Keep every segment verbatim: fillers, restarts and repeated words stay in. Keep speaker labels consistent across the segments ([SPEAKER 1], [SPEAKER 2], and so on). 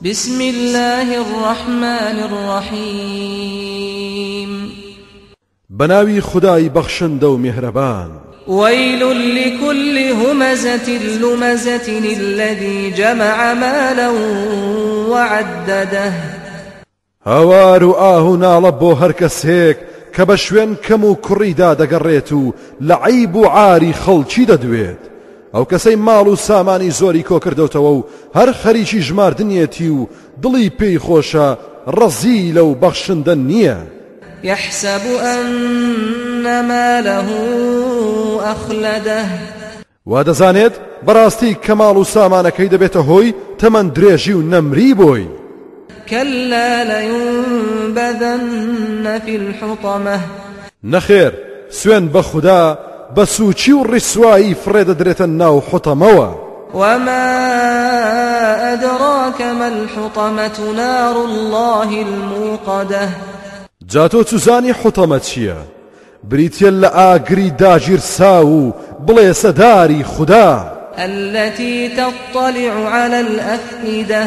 [SPEAKER 1] بسم الله الرحمن الرحيم
[SPEAKER 2] بناوي خداي بخشند و مهربان
[SPEAKER 1] ويل لكل همزة لمزة الذي جمع مالا وعدده
[SPEAKER 2] هوار آه نالبو هركسيك كبشوين كمو كريدا دقريتو لعيب عاري خلچي ددويت او کەسەی ماڵ و سامانی زۆری کۆ کردوتەوە و هەر خەریکی ژماردنیەتی و دڵی پێی خۆشە ڕەزی لەو بەخشندە نییە.
[SPEAKER 1] يحسب أن ماله أخلده
[SPEAKER 2] وا دەزانێت بەڕاستی کەماڵ و سامانەکەی دەبێتە هۆی تەمەن درێژی و نەمری بۆی.
[SPEAKER 1] كلا لينبذن في الحطمة
[SPEAKER 2] نەخێر سوێن بە خودا بسوچی و ڕیسوایی فرێدەدرێتە ناو حوتەمەوە.
[SPEAKER 1] وما أدراك ما الحطمة نار الله الموقدة
[SPEAKER 2] جاتۆ چوزانی حوتەمە چییە؟ بریتە لە ئاگری داگیرسا و بڵێ سەداری خودا.
[SPEAKER 1] التي تطلع على الأفئدة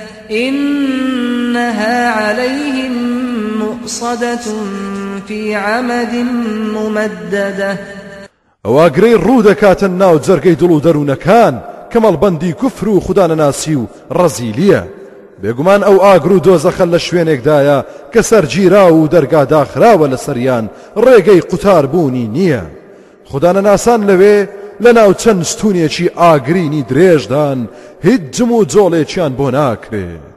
[SPEAKER 1] إنها عليهم مؤصدة في عمد ممددة
[SPEAKER 2] ئەواگرەی ڕوو دەکاتە ناو جەرگەی دڵ و دەروونەکان کەمەڵبەندی کوفر و خودانەناسی و ڕەزیلیە. بێگومان ئەو ئاگر و دۆزەخە لە شوێنێکدایە کە سەرگیرا و دەرگا داخراوە لە سەریان ڕێگەی قوتاربوونی نییە. خودانەناسان لەوێ لە ناو چەند ستونێکی ئاگرینی درێژدان هیچ جم و جۆڵێکیان بۆ ناکرێت.